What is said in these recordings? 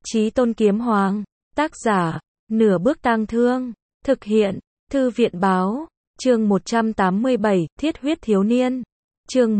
Chí Tôn Kiếm Hoàng, tác giả, Nửa Bước Tang Thương, thực hiện, Thư viện Báo, chương 187, Thiết huyết thiếu niên. Chương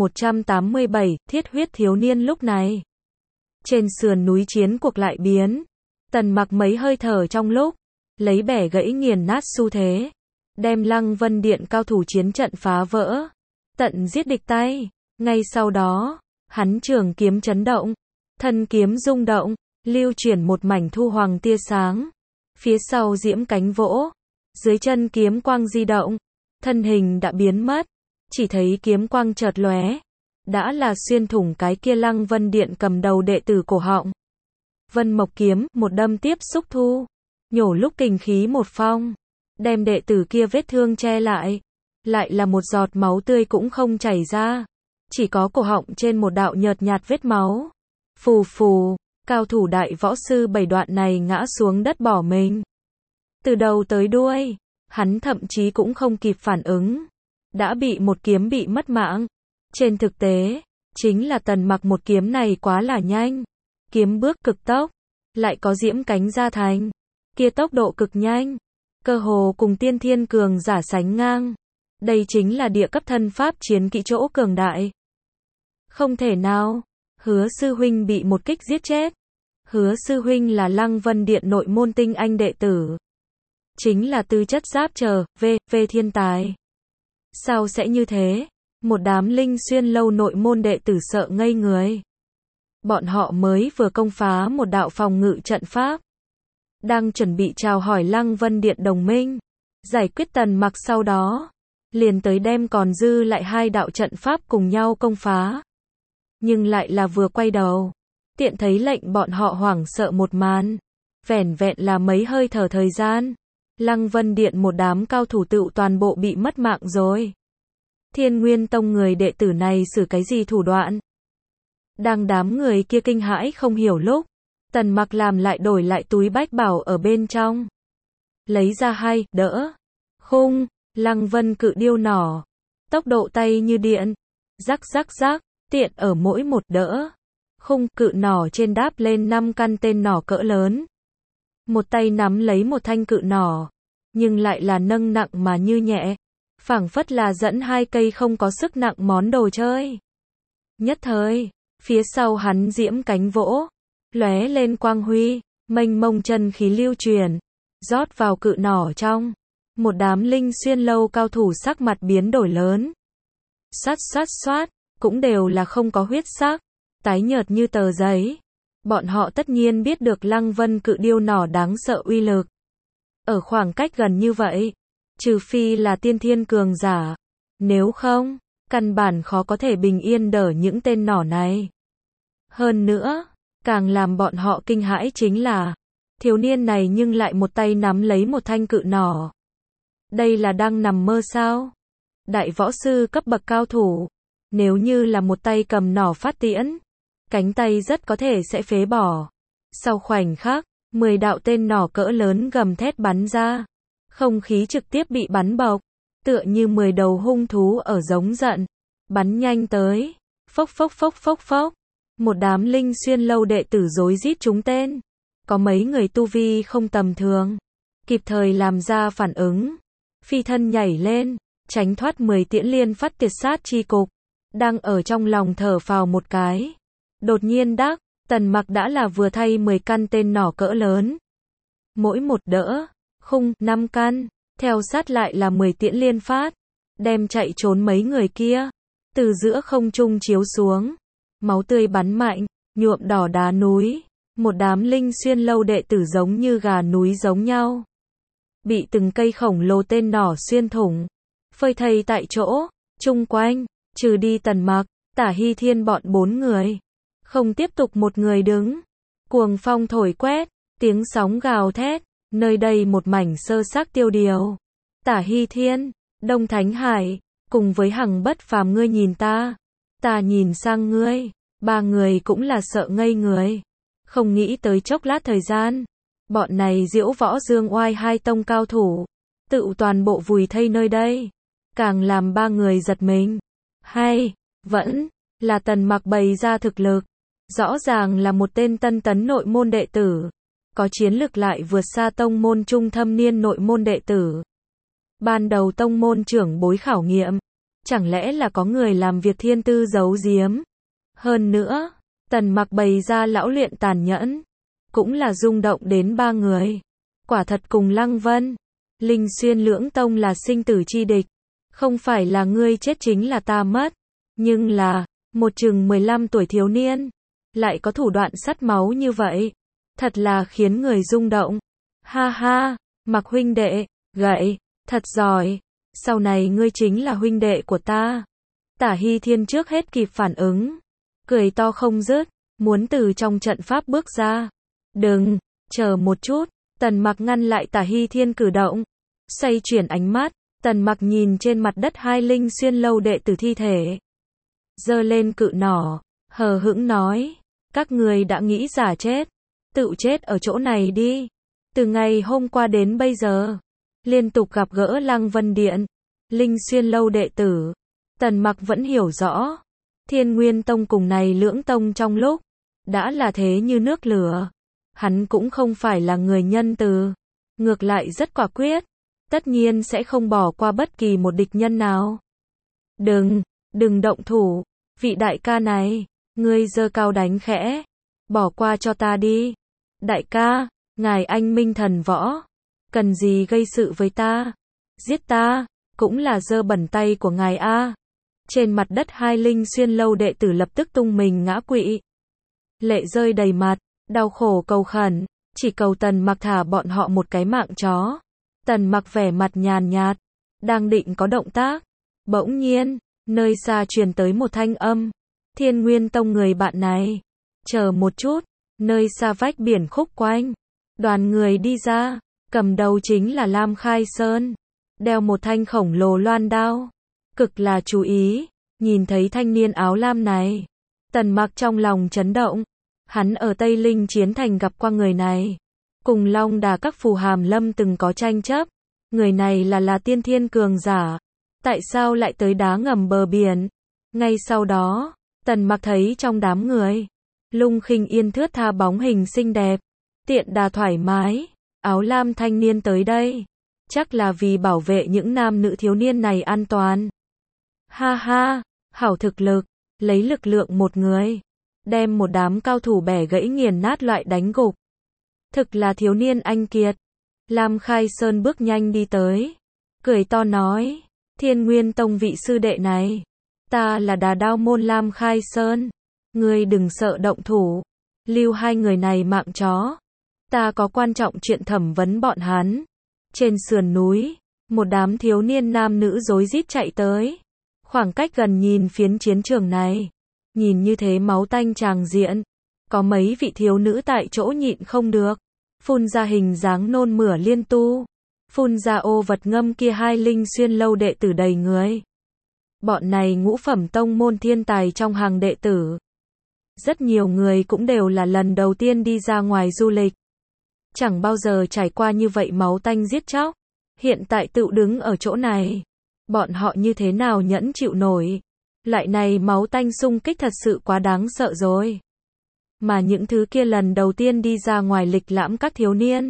187, Thiết huyết thiếu niên. Lúc này, trên sườn núi chiến cuộc lại biến. Tần Mặc mấy hơi thở trong lúc, lấy bẻ gãy nghiền nát xu thế, đem Lăng Vân Điện cao thủ chiến trận phá vỡ, tận giết địch tay. Ngay sau đó, hắn trường kiếm chấn động, thân kiếm rung động, lưu chuyển một mảnh thu hoàng tia sáng. Phía sau diễm cánh vỗ, dưới chân kiếm quang di động, thân hình đã biến mất, chỉ thấy kiếm quang chợt lóe, đã là xuyên thủng cái kia Lăng Vân Điện cầm đầu đệ tử cổ họng. Vân Mộc kiếm, một đâm tiếp xúc thu, nhổ lúc kình khí một phong, đem đệ tử kia vết thương che lại là một giọt máu tươi cũng không chảy ra, chỉ có cổ họng trên một đạo nhợt nhạt vết máu. Phù phù, cao thủ đại võ sư 7 đoạn này ngã xuống đất bỏ mình. Từ đầu tới đuôi, hắn thậm chí cũng không kịp phản ứng, đã bị một kiếm bị mất mạng. Trên thực tế, chính là Tần Mặc một kiếm này quá là nhanh, kiếm bước cực tốc, lại có diễm cánh gia thành, kia tốc độ cực nhanh, cơ hồ cùng tiên thiên cường giả sánh ngang. Đây chính là địa cấp thân pháp chiến kỹ chỗ cường đại. Không thể nào, Hứa sư huynh bị một kích giết chết. Hứa sư huynh là Lăng Vân Điện nội môn tinh anh đệ tử, chính là tư chất giáp chờ, thiên tài. Sao sẽ như thế? Một đám linh xuyên lâu nội môn đệ tử sợ ngây người. Bọn họ mới vừa công phá một đạo phòng ngự trận pháp, đang chuẩn bị chào hỏi Lăng Vân Điện đồng minh, giải quyết Tần Mặc, sau đó liền tới đem còn dư lại 2 đạo trận pháp cùng nhau công phá. Nhưng lại là vừa quay đầu, tiện thấy lệnh bọn họ hoảng sợ một màn. Vẻn vẹn là mấy hơi thở thời gian, Lăng Vân Điện một đám cao thủ tựu toàn bộ bị mất mạng rồi. Thiên Nguyên Tông người đệ tử này sử cái gì thủ đoạn? Đang đám người kia kinh hãi không hiểu lúc, Tần Mặc làm lại đổi lại túi bách bảo ở bên trong, lấy ra 2 đỡ khung Lăng Vân cự điêu nỏ, tốc độ tay như điện, rắc rắc rắc, tiện ở mỗi một đỡ khung cự nỏ trên đáp lên 5 căn tên nỏ cỡ lớn. Một tay nắm lấy một thanh cự nỏ, nhưng lại là nâng nặng mà như nhẹ, phảng phất là dẫn 2 cây không có sức nặng món đồ chơi. Nhất thời, phía sau hắn diễm cánh vỗ, lóe lên quang huy, mênh mông chân khí lưu truyền, rót vào cự nỏ trong. Một đám linh xuyên lâu cao thủ sắc mặt biến đổi lớn. Xoát xoát xoát, cũng đều là không có huyết sắc, tái nhợt như tờ giấy. Bọn họ tất nhiên biết được Lăng Vân cự điêu nỏ đáng sợ uy lực. Ở khoảng cách gần như vậy, trừ phi là tiên thiên cường giả, nếu không, căn bản khó có thể bình yên đỡ những tên nỏ này. Hơn nữa, càng làm bọn họ kinh hãi chính là, thiếu niên này nhưng lại một tay nắm lấy một thanh cự nỏ. Đây là đang nằm mơ sao? Đại võ sư cấp bậc cao thủ, nếu như là một tay cầm nỏ phát tiễn, cánh tay rất có thể sẽ phế bỏ. Sau khoảnh khắc, 10 đạo tên nỏ cỡ lớn gầm thét bắn ra, không khí trực tiếp bị bắn bộc, tựa như 10 đầu hung thú ở giống giận, bắn nhanh tới. Phốc phốc phốc phốc phốc, một đám linh xuyên lâu đệ tử rối rít trúng tên, có mấy người tu vi không tầm thường, kịp thời làm ra phản ứng, phi thân nhảy lên, tránh thoát 10 tiễn liên phát tiệt sát chi cục. Đang ở trong lòng thở phào một cái, đột nhiên Tần Mặc đã là vừa thay 10 căn tên nỏ cỡ lớn, mỗi một đỡ khung 5 căn, theo sát lại là 10 tiễn liên phát, đem chạy trốn mấy người kia, từ giữa không trung chiếu xuống, máu tươi bắn mạnh, nhuộm đỏ đá núi. Một đám linh xuyên lâu đệ tử giống như gà núi giống nhau, bị từng cây khổng lồ tên nỏ xuyên thủng, phơi thây tại chỗ. Chung quanh, trừ đi Tần Mặc, Tả Hy Thiên bọn 4 người, không tiếp tục một người đứng. Cuồng phong thổi quét, tiếng sóng gào thét, nơi đây một mảnh sơ xác tiêu điều. Tả Hy Thiên, Đông Thánh Hải, cùng với Hằng Bất Phàm, ngươi nhìn ta nhìn sang ngươi. 3 người cũng là sợ ngây người, không nghĩ tới chốc lát thời gian, bọn này Diễu Võ Dương Oai 2 tông cao thủ, tự toàn bộ vùi thây nơi đây, càng làm 3 người giật mình. Hay, vẫn là Tần Mặc bày ra thực lực, rõ ràng là một tên tân tấn nội môn đệ tử, có chiến lực lại vượt xa tông môn trung thâm niên nội môn đệ tử. Ban đầu tông môn trưởng bối khảo nghiệm, chẳng lẽ là có người làm việc thiên tư giấu giếm. Hơn nữa, Tần Mặc bày ra lão luyện tàn nhẫn, cũng là rung động đến ba người. Quả thật cùng Lăng Vân, Linh Xuyên lưỡng tông là sinh tử chi địch. Không phải là ngươi chết chính là ta mất. Nhưng là, một chừng 15 tuổi thiếu niên, lại có thủ đoạn sắt máu như vậy. Thật là khiến người rung động. Ha ha, Mặc huynh đệ, gậy, thật giỏi. Sau này ngươi chính là huynh đệ của ta. Tả Hy Thiên trước hết kịp phản ứng. Cười to không dứt, muốn từ trong trận pháp bước ra. Đừng, chờ một chút. Tần Mặc ngăn lại Tả Hy Thiên cử động. Xoay chuyển ánh mắt, Tần Mặc nhìn trên mặt đất hai Linh Xuyên lâu đệ tử thi thể. Giơ lên cự nỏ, hờ hững nói, các người đã nghĩ giả chết, tự chết ở chỗ này đi. Từ ngày hôm qua đến bây giờ, liên tục gặp gỡ Lăng Vân Điện, Linh Xuyên lâu đệ tử, Tần Mặc vẫn hiểu rõ, Thiên Nguyên Tông cùng này lưỡng tông trong lúc đã là thế như nước lửa. Hắn cũng không phải là người nhân từ, ngược lại rất quả quyết, tất nhiên sẽ không bỏ qua bất kỳ một địch nhân nào. Đừng động thủ, vị đại ca này, ngươi giơ cao đánh khẽ, bỏ qua cho ta đi. Đại ca, ngài anh minh thần võ, cần gì gây sự với ta, giết ta, cũng là dơ bẩn tay của ngài a. Trên mặt đất hai Linh Xuyên lâu đệ tử lập tức tung mình ngã quỵ. Lệ rơi đầy mặt, đau khổ cầu khẩn, chỉ cầu Tần Mặc thả bọn họ một cái mạng chó. Tần Mặc vẻ mặt nhàn nhạt, đang định có động tác. Bỗng nhiên, nơi xa truyền tới một thanh âm. Thiên Nguyên Tông người bạn này, chờ một chút, nơi xa vách biển khúc quanh. Đoàn người đi ra, cầm đầu chính là Lam Khai Sơn, đeo một thanh khổng lồ loan đao. Cực là chú ý, nhìn thấy thanh niên áo lam này. Tần Mặc trong lòng chấn động. Hắn ở Tây Linh Chiến Thành gặp qua người này. Cùng Long Đà các phù hàm lâm từng có tranh chấp. Người này là tiên thiên cường giả. Tại sao lại tới đá ngầm bờ biển? Ngay sau đó, Tần Mặc thấy trong đám người, Lung Khinh Yên thướt tha bóng hình xinh đẹp, tiện đà thoải mái, áo lam thanh niên tới đây. Chắc là vì bảo vệ những nam nữ thiếu niên này an toàn. Ha ha, hảo thực lực, lấy lực lượng một người, đem một đám cao thủ bẻ gãy nghiền nát loại đánh gục. Thực là thiếu niên anh kiệt. Lam Khai Sơn bước nhanh đi tới, cười to nói, Thiên Nguyên Tông vị sư đệ này, ta là Đà Đao môn Lam Khai Sơn, ngươi đừng sợ động thủ, lưu hai người này mạng chó, ta có quan trọng chuyện thẩm vấn bọn hắn. Trên sườn núi, một đám thiếu niên nam nữ rối rít chạy tới, khoảng cách gần nhìn phiến chiến trường này, nhìn như thế máu tanh tràng diện, có mấy vị thiếu nữ tại chỗ nhịn không được, phun ra hình dáng nôn mửa liên tu, phun ra ô vật ngâm kia hai Linh Xuyên lâu đệ tử đầy người. Bọn này ngũ phẩm tông môn thiên tài trong hàng đệ tử. Rất nhiều người cũng đều là lần đầu tiên đi ra ngoài du lịch. Chẳng bao giờ trải qua như vậy máu tanh giết chóc. Hiện tại tự đứng ở chỗ này. Bọn họ như thế nào nhẫn chịu nổi. Loại này máu tanh xung kích thật sự quá đáng sợ rồi. Mà những thứ kia lần đầu tiên đi ra ngoài lịch lãm các thiếu niên.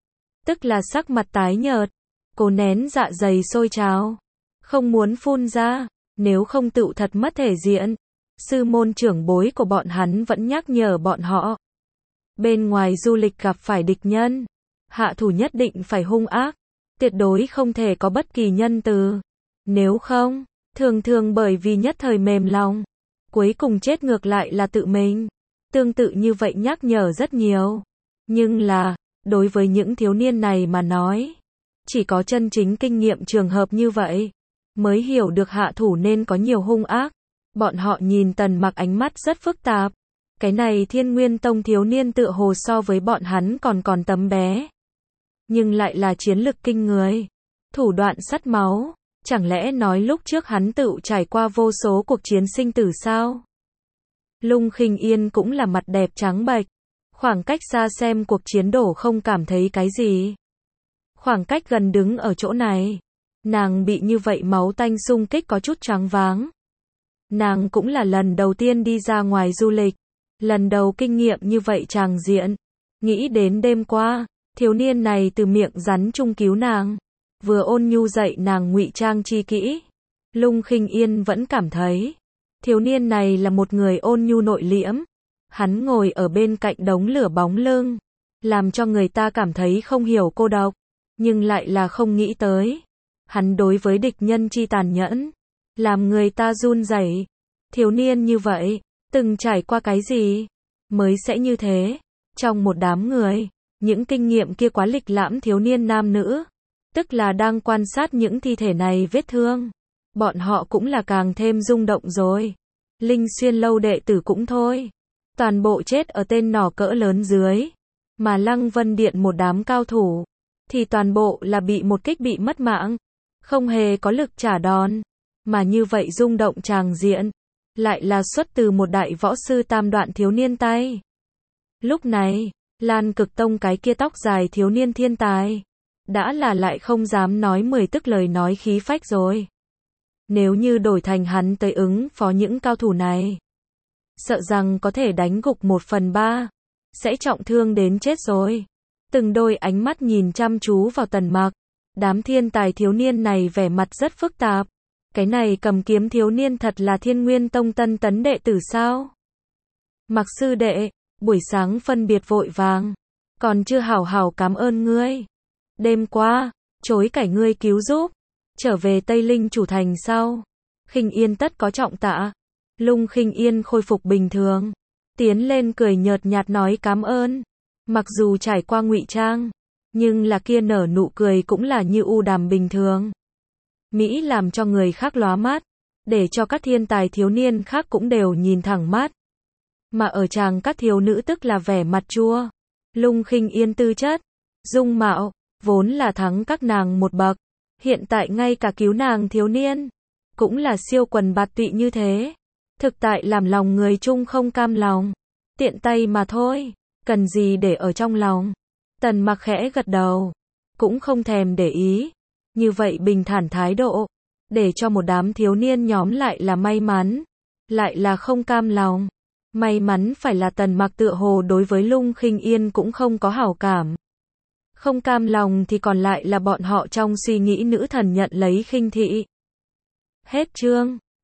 Tức là sắc mặt tái nhợt. Cố nén dạ dày sôi trào. Không muốn phun ra. Nếu không tựu thật mất thể diện. Sư môn trưởng bối của bọn hắn vẫn nhắc nhở bọn họ. Bên ngoài du lịch gặp phải địch nhân. Hạ thủ nhất định phải hung ác. Tuyệt đối không thể có bất kỳ nhân từ. Nếu không, thường bởi vì nhất thời mềm lòng. Cuối cùng chết ngược lại là tự mình. Tương tự như vậy nhắc nhở rất nhiều. Nhưng là, đối với những thiếu niên này mà nói, chỉ có chân chính kinh nghiệm trường hợp như vậy, mới hiểu được hạ thủ nên có nhiều hung ác. Bọn họ nhìn Tần Mặc ánh mắt rất phức tạp. Cái này Thiên Nguyên Tông thiếu niên tựa hồ so với bọn hắn còn tấm bé. Nhưng lại là chiến lực kinh người. Thủ đoạn sắt máu. Chẳng lẽ nói lúc trước hắn tự trải qua vô số cuộc chiến sinh tử sao? Lung Khinh Yên cũng là mặt đẹp trắng bệch. Khoảng cách xa xem cuộc chiến đổ không cảm thấy cái gì. Khoảng cách gần đứng ở chỗ này. Nàng bị như vậy máu tanh xung kích có chút choáng váng. Nàng cũng là lần đầu tiên đi ra ngoài du lịch. Lần đầu kinh nghiệm như vậy tràng diện. Nghĩ đến đêm qua, thiếu niên này từ miệng rắn chung cứu nàng, vừa ôn nhu dạy nàng ngụy trang chi kỹ. Lung Khinh Yên vẫn cảm thấy, thiếu niên này là một người ôn nhu nội liễm. Hắn ngồi ở bên cạnh đống lửa bóng lưng, làm cho người ta cảm thấy không hiểu cô độc, nhưng lại là không nghĩ tới. Hắn đối với địch nhân chi tàn nhẫn, làm người ta run rẩy. Thiếu niên như vậy, từng trải qua cái gì, mới sẽ như thế? Trong một đám người, những kinh nghiệm kia quá lịch lãm thiếu niên nam nữ, tức là đang quan sát những thi thể này vết thương. Bọn họ cũng là càng thêm rung động rồi. Linh Xuyên lâu đệ tử cũng thôi. Toàn bộ chết ở tên nỏ cỡ lớn dưới. Mà Lăng Vân Điện một đám cao thủ, thì toàn bộ là bị một kích bị mất mạng. Không hề có lực trả đòn. Mà như vậy rung động tràng diện, lại là xuất từ một đại võ sư tam đoạn thiếu niên tay. Lúc này, Lan Cực Tông cái kia tóc dài thiếu niên thiên tài, đã là lại không dám nói 10 tức lời nói khí phách rồi. Nếu như đổi thành hắn tới ứng phó những cao thủ này, sợ rằng có thể đánh gục 1/3, sẽ trọng thương đến chết rồi. Từng đôi ánh mắt nhìn chăm chú vào Tần Mặc. Đám thiên tài thiếu niên này vẻ mặt rất phức tạp. Cái này cầm kiếm thiếu niên thật là Thiên Nguyên Tông tân tấn đệ tử sao? Mặc sư đệ, buổi sáng phân biệt vội vàng, còn chưa hảo hảo cảm ơn ngươi. Đêm qua, chối cải ngươi cứu giúp, trở về Tây Linh chủ thành sau. Khinh Yên tất có trọng tạ. Lung Khinh Yên khôi phục bình thường, tiến lên cười nhợt nhạt nói cảm ơn. Mặc dù trải qua ngụy trang, nhưng là kia nở nụ cười cũng là như u đàm bình thường. Mỹ làm cho người khác lóa mắt, để cho các thiên tài thiếu niên khác cũng đều nhìn thẳng mắt. Mà ở chàng các thiếu nữ tức là vẻ mặt chua. Lung Khinh Yên tư chất, dung mạo, vốn là thắng các nàng một bậc. Hiện tại ngay cả cứu nàng thiếu niên, cũng là siêu quần bạt tụy như thế. Thực tại làm lòng người chung không cam lòng. Tiện tay mà thôi, cần gì để ở trong lòng. Tần Mặc khẽ gật đầu, cũng không thèm để ý. Như vậy bình thản thái độ, để cho một đám thiếu niên nhóm lại là may mắn, lại là không cam lòng. May mắn phải là Tần Mặc tựa hồ đối với Lung Khinh Yên cũng không có hảo cảm. Không cam lòng thì còn lại là bọn họ trong suy nghĩ nữ thần nhận lấy khinh thị. Hết chương.